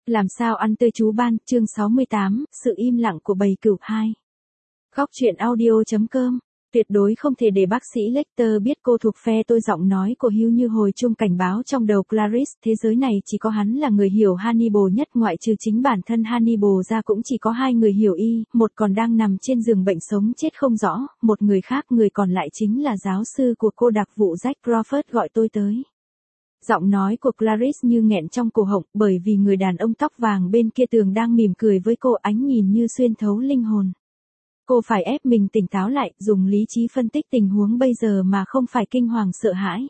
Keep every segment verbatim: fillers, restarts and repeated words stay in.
Làm sao ăn tươi chú ban, chương sáu mươi tám, sự im lặng của bầy cừu hai. Góc truyện audio.com. Tuyệt đối không thể để bác sĩ Lecter biết cô thuộc phe tôi. Giọng nói của Hugh như hồi chuông cảnh báo trong đầu Clarice. Thế giới này chỉ có hắn là người hiểu Hannibal nhất, ngoại trừ chính bản thân Hannibal ra cũng chỉ có hai người hiểu y, một còn đang nằm trên giường bệnh sống chết không rõ, một người khác, người còn lại chính là giáo sư của cô đặc vụ Jack Crawford gọi tôi tới. Giọng nói của Clarice như nghẹn trong cổ họng, bởi vì người đàn ông tóc vàng bên kia tường đang mỉm cười với cô, ánh nhìn như xuyên thấu linh hồn. Cô phải ép mình tỉnh táo lại, dùng lý trí phân tích tình huống bây giờ mà không phải kinh hoàng sợ hãi.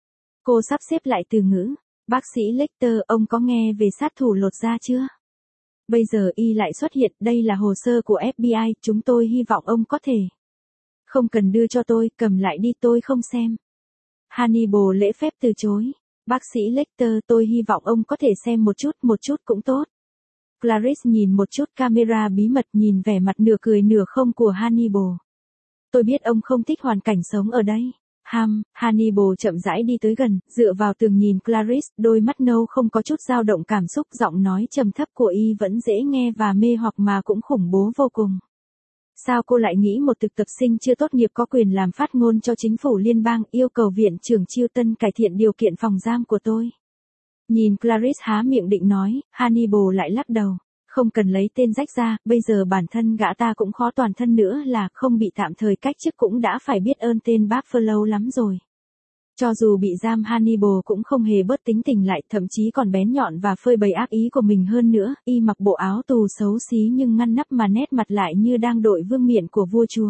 Cô sắp xếp lại từ ngữ. Bác sĩ Lecter, ông có nghe về sát thủ lột da chưa? Bây giờ y lại xuất hiện, đây là hồ sơ của ép bê i, chúng tôi hy vọng ông có thể. Không cần đưa cho tôi, cầm lại đi, tôi không xem. Hannibal lễ phép từ chối. Bác sĩ Lecter, tôi hy vọng ông có thể xem một chút, một chút cũng tốt. Clarice nhìn một chút camera bí mật, nhìn vẻ mặt nửa cười nửa không của Hannibal. Tôi biết ông không thích hoàn cảnh sống ở đây. Ham, Hannibal chậm rãi đi tới gần, dựa vào tường nhìn Clarice, đôi mắt nâu không có chút dao động cảm xúc, giọng nói trầm thấp của y vẫn dễ nghe và mê hoặc mà cũng khủng bố vô cùng. Sao cô lại nghĩ một thực tập sinh chưa tốt nghiệp có quyền làm phát ngôn cho chính phủ liên bang, yêu cầu viện trưởng Chilton cải thiện điều kiện phòng giam của tôi? Nhìn Clarice há miệng định nói, Hannibal lại lắc đầu. Không cần lấy tên rách ra, bây giờ bản thân gã ta cũng khó toàn thân nữa, là không bị tạm thời cách chức cũng đã phải biết ơn tên Buffalo lắm rồi. Cho dù bị giam, Hannibal cũng không hề bớt tính tình lại, thậm chí còn bén nhọn và phơi bày ác ý của mình hơn nữa. Y mặc bộ áo tù xấu xí nhưng ngăn nắp mà nét mặt lại như đang đội vương miện của vua chúa.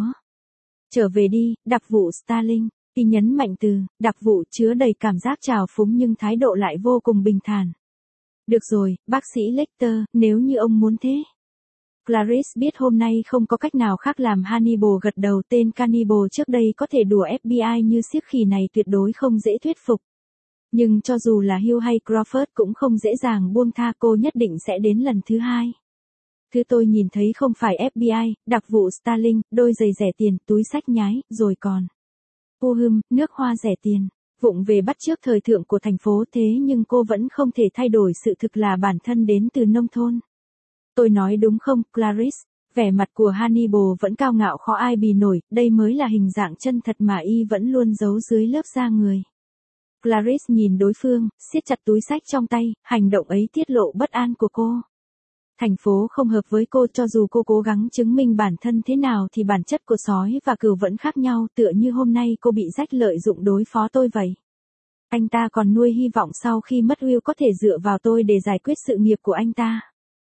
Trở về đi, đặc vụ Starling. Y nhấn mạnh từ đặc vụ chứa đầy cảm giác trào phúng nhưng thái độ lại vô cùng bình thản. Được rồi, bác sĩ Lecter, nếu như ông muốn thế. Clarice biết hôm nay không có cách nào khác làm Hannibal gật đầu. Tên cannibal trước đây có thể đùa ép bê i như siếc khỉ này tuyệt đối không dễ thuyết phục. Nhưng cho dù là Hugh hay Crawford cũng không dễ dàng buông tha, cô nhất định sẽ đến lần thứ hai. Thứ tôi nhìn thấy không phải ép bê i, đặc vụ Starling, đôi giày rẻ tiền, túi xách nhái, rồi còn Puhum, nước hoa rẻ tiền, vụng về bắt chước thời thượng của thành phố. Thế nhưng cô vẫn không thể thay đổi sự thực là bản thân đến từ nông thôn. Tôi nói đúng không, Clarice? Vẻ mặt của Hannibal vẫn cao ngạo khó ai bì nổi, đây mới là hình dạng chân thật mà y vẫn luôn giấu dưới lớp da người. Clarice nhìn đối phương, siết chặt túi xách trong tay, hành động ấy tiết lộ bất an của cô. Thành phố không hợp với cô, cho dù cô cố gắng chứng minh bản thân thế nào thì bản chất của sói và cừu vẫn khác nhau, tựa như hôm nay cô bị rách lợi dụng đối phó tôi vậy. Anh ta còn nuôi hy vọng sau khi mất Will có thể dựa vào tôi để giải quyết sự nghiệp của anh ta.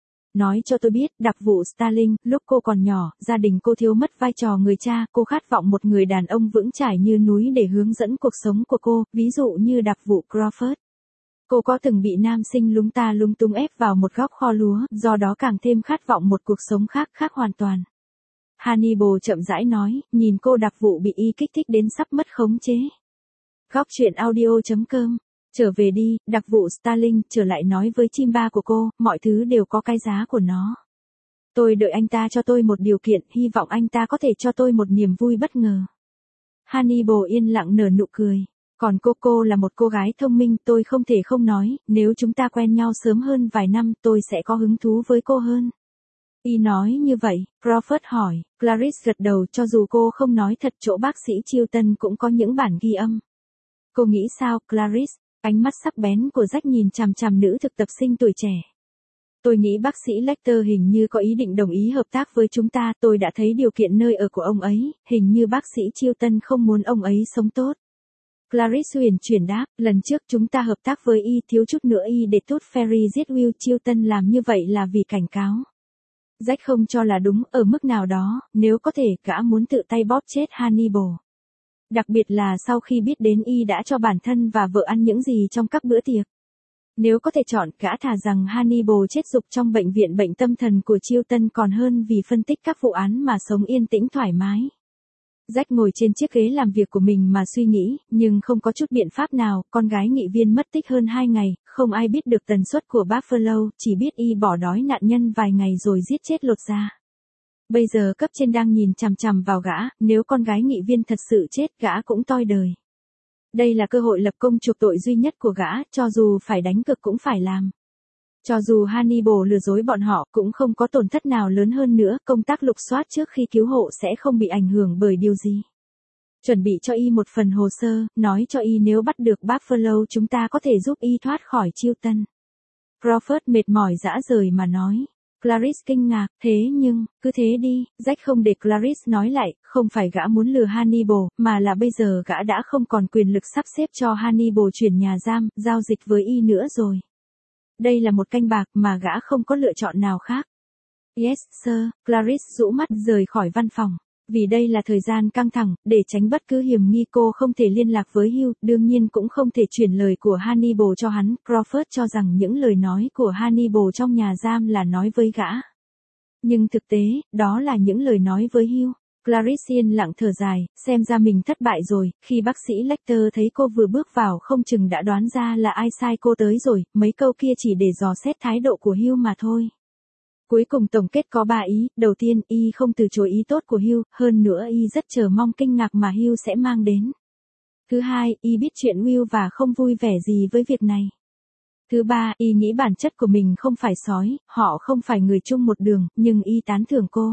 Nói cho tôi biết, đặc vụ Starling, lúc cô còn nhỏ, gia đình cô thiếu mất vai trò người cha, cô khát vọng một người đàn ông vững chãi như núi để hướng dẫn cuộc sống của cô, ví dụ như đặc vụ Crawford. Cô có từng bị nam sinh lúng ta lung tung ép vào một góc kho lúa, do đó càng thêm khát vọng một cuộc sống khác, khác hoàn toàn. Hannibal chậm rãi nói, nhìn cô đặc vụ bị y kích thích đến sắp mất khống chế. Góc truyện audio.com. Trở về đi, đặc vụ Starling, trở lại nói với chim ba của cô, mọi thứ đều có cái giá của nó. Tôi đợi anh ta cho tôi một điều kiện, hy vọng anh ta có thể cho tôi một niềm vui bất ngờ. Hannibal yên lặng nở nụ cười. Còn cô, cô là một cô gái thông minh, tôi không thể không nói, nếu chúng ta quen nhau sớm hơn vài năm, tôi sẽ có hứng thú với cô hơn. Y nói như vậy, Crawford hỏi, Clarice gật đầu, cho dù cô không nói thật, chỗ bác sĩ Chilton cũng có những bản ghi âm. Cô nghĩ sao, Clarice? Ánh mắt sắc bén của Jack nhìn chằm chằm nữ thực tập sinh tuổi trẻ. Tôi nghĩ bác sĩ Lecter hình như có ý định đồng ý hợp tác với chúng ta, tôi đã thấy điều kiện nơi ở của ông ấy, hình như bác sĩ Chilton không muốn ông ấy sống tốt. Clarice huyền chuyển đáp, lần trước chúng ta hợp tác với y, thiếu chút nữa y để tốt Ferry giết Will. Chilton làm như vậy là vì cảnh cáo. Jack không cho là đúng, ở mức nào đó, nếu có thể, gã muốn tự tay bóp chết Hannibal. Đặc biệt là sau khi biết đến y đã cho bản thân và vợ ăn những gì trong các bữa tiệc. Nếu có thể chọn, gã thà rằng Hannibal chết dục trong bệnh viện bệnh tâm thần của Chilton còn hơn vì phân tích các vụ án mà sống yên tĩnh thoải mái. Jack ngồi trên chiếc ghế làm việc của mình mà suy nghĩ, nhưng không có chút biện pháp nào. Con gái nghị viên mất tích hơn hai ngày, không ai biết được tần suất của Buffalo, chỉ biết y bỏ đói nạn nhân vài ngày rồi giết chết lột da. Bây giờ cấp trên đang nhìn chằm chằm vào gã, nếu con gái nghị viên thật sự chết, gã cũng toi đời. Đây là cơ hội lập công chuộc tội duy nhất của gã, cho dù phải đánh cược cũng phải làm. Cho dù Hannibal lừa dối bọn họ cũng không có tổn thất nào lớn hơn nữa, công tác lục soát trước khi cứu hộ sẽ không bị ảnh hưởng bởi điều gì. Chuẩn bị cho y một phần hồ sơ, nói cho y nếu bắt được Buffalo chúng ta có thể giúp y thoát khỏi Chilton. Crawford mệt mỏi rã rời mà nói. Clarice kinh ngạc, thế nhưng, cứ thế đi, Jack không để Clarice nói lại, không phải gã muốn lừa Hannibal, mà là bây giờ gã đã không còn quyền lực sắp xếp cho Hannibal chuyển nhà giam, giao dịch với y nữa rồi. Đây là một canh bạc mà gã không có lựa chọn nào khác. Yes, sir, Clarice rũ mắt rời khỏi văn phòng. Vì đây là thời gian căng thẳng, để tránh bất cứ hiểm nghi cô không thể liên lạc với Hugh, đương nhiên cũng không thể chuyển lời của Hannibal cho hắn. Crawford cho rằng những lời nói của Hannibal trong nhà giam là nói với gã. Nhưng thực tế, đó là những lời nói với Hugh. Clarice yên lặng thở dài, xem ra mình thất bại rồi, khi bác sĩ Lecter thấy cô vừa bước vào không chừng đã đoán ra là ai sai cô tới rồi, mấy câu kia chỉ để dò xét thái độ của Hugh mà thôi. Cuối cùng tổng kết có ba ý, đầu tiên, y không từ chối ý tốt của Hugh, hơn nữa y rất chờ mong kinh ngạc mà Hugh sẽ mang đến. Thứ hai, y biết chuyện Will và không vui vẻ gì với việc này. Thứ ba, y nghĩ bản chất của mình không phải sói, họ không phải người chung một đường, nhưng y tán thưởng cô.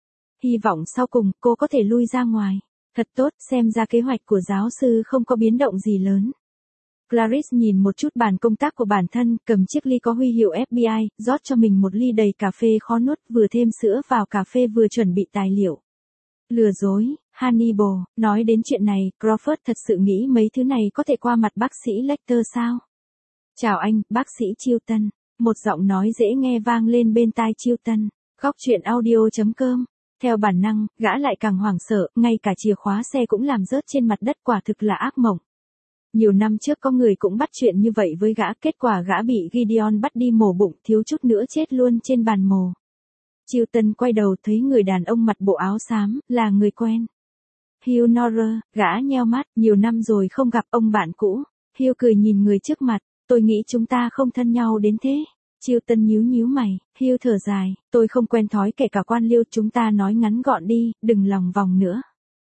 Hy vọng sau cùng cô có thể lui ra ngoài. Thật tốt, xem ra kế hoạch của giáo sư không có biến động gì lớn. Clarice nhìn một chút bàn công tác của bản thân, cầm chiếc ly có huy hiệu ép bê i, rót cho mình một ly đầy cà phê khó nuốt, vừa thêm sữa vào cà phê vừa chuẩn bị tài liệu. Lừa dối, Hannibal, nói đến chuyện này, Crawford thật sự nghĩ mấy thứ này có thể qua mặt bác sĩ Lecter sao? Chào anh, bác sĩ Chilton. Một giọng nói dễ nghe vang lên bên tai Chilton. Góc truyện audio chấm com. Theo bản năng, gã lại càng hoảng sợ, ngay cả chìa khóa xe cũng làm rớt trên mặt đất, quả thực là ác mộng. Nhiều năm trước có người cũng bắt chuyện như vậy với gã, kết quả gã bị Gideon bắt đi mổ bụng, thiếu chút nữa chết luôn trên bàn mổ. Chilton quay đầu thấy người đàn ông mặc bộ áo xám, là người quen. Hugh Norrer, gã nheo mắt, nhiều năm rồi không gặp ông bạn cũ. Hugh cười nhìn người trước mặt, tôi nghĩ chúng ta không thân nhau đến thế. Chilton nhíu nhíu mày, Hugh thở dài, tôi không quen thói kể cả quan liêu, chúng ta nói ngắn gọn đi, đừng lòng vòng nữa.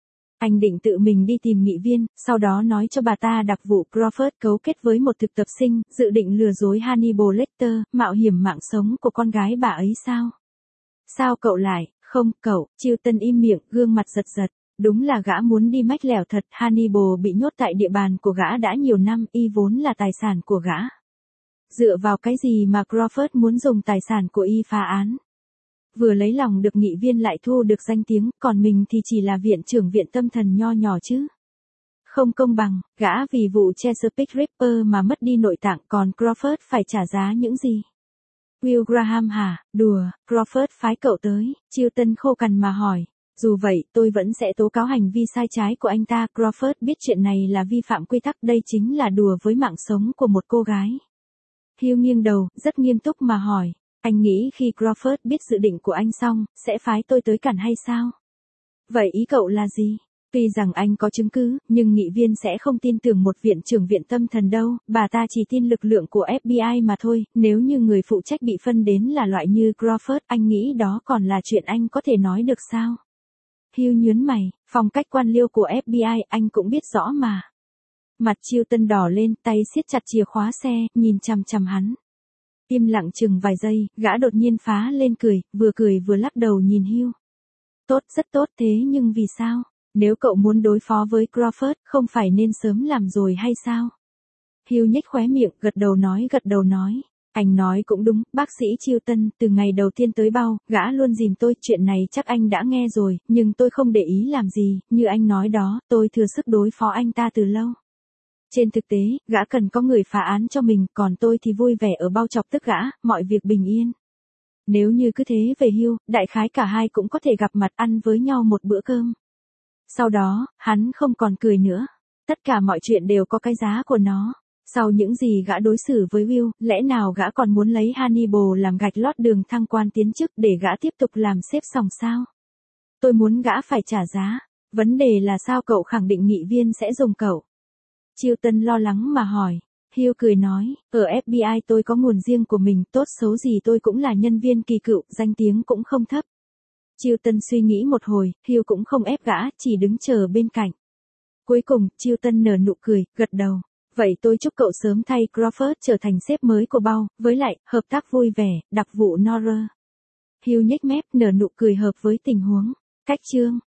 Anh định tự mình đi tìm nghị viên, sau đó nói cho bà ta đặc vụ Crawford cấu kết với một thực tập sinh, dự định lừa dối Hannibal Lecter, mạo hiểm mạng sống của con gái bà ấy sao? Sao cậu lại, không, cậu, Chilton im miệng, gương mặt giật giật. Đúng là gã muốn đi mách lẻo thật, Hannibal bị nhốt tại địa bàn của gã đã nhiều năm, y vốn là tài sản của gã. Dựa vào cái gì mà Crawford muốn dùng tài sản của y phá án? Vừa lấy lòng được nghị viên lại thu được danh tiếng, còn mình thì chỉ là viện trưởng viện tâm thần nho nhỏ chứ. Không công bằng, gã vì vụ Chesapeake Ripper mà mất đi nội tạng, còn Crawford phải trả giá những gì? Will Graham hả? Đùa, Crawford phái cậu tới, Chilton khô cằn mà hỏi. Dù vậy, tôi vẫn sẽ tố cáo hành vi sai trái của anh ta. Crawford biết chuyện này là vi phạm quy tắc, đây chính là đùa với mạng sống của một cô gái. Hugh nghiêng đầu, rất nghiêm túc mà hỏi. Anh nghĩ khi Crawford biết dự định của anh xong, sẽ phái tôi tới cản hay sao? Vậy ý cậu là gì? Tuy rằng anh có chứng cứ, nhưng nghị viên sẽ không tin tưởng một viện trưởng viện tâm thần đâu, bà ta chỉ tin lực lượng của ép bê i mà thôi, nếu như người phụ trách bị phân đến là loại như Crawford, anh nghĩ đó còn là chuyện anh có thể nói được sao? Hugh nhướng mày, phong cách quan liêu của ép bê i anh cũng biết rõ mà. Mặt Chilton đỏ lên, tay siết chặt chìa khóa xe, nhìn chằm chằm hắn. Im lặng chừng vài giây, gã đột nhiên phá lên cười, vừa cười vừa lắc đầu nhìn Hugh. Tốt, rất tốt, thế nhưng vì sao? Nếu cậu muốn đối phó với Crawford, không phải nên sớm làm rồi hay sao? Hugh nhếch khóe miệng, gật đầu nói gật đầu nói. Anh nói cũng đúng, bác sĩ Chilton, từ ngày đầu tiên tới bao, gã luôn dìm tôi, chuyện này chắc anh đã nghe rồi, nhưng tôi không để ý làm gì, như anh nói đó, tôi thừa sức đối phó anh ta từ lâu. Trên thực tế, gã cần có người phá án cho mình, còn tôi thì vui vẻ ở bao chọc tức gã, mọi việc bình yên. Nếu như cứ thế về Hugh, đại khái cả hai cũng có thể gặp mặt ăn với nhau một bữa cơm. Sau đó, hắn không còn cười nữa. Tất cả mọi chuyện đều có cái giá của nó. Sau những gì gã đối xử với Will, lẽ nào gã còn muốn lấy Hannibal làm gạch lót đường thăng quan tiến chức để gã tiếp tục làm xếp sòng sao? Tôi muốn gã phải trả giá. Vấn đề là sao cậu khẳng định nghị viên sẽ dùng cậu? Chilton lo lắng mà hỏi. Hugh cười nói, ở ép bê i tôi có nguồn riêng của mình, tốt xấu gì tôi cũng là nhân viên kỳ cựu, danh tiếng cũng không thấp. Chilton suy nghĩ một hồi, Hugh cũng không ép gã, chỉ đứng chờ bên cạnh. Cuối cùng, Chilton nở nụ cười, gật đầu. Vậy tôi chúc cậu sớm thay Crawford trở thành sếp mới của Bao, với lại, hợp tác vui vẻ, đặc vụ Nora. Hugh nhếch mép nở nụ cười hợp với tình huống. Cách chương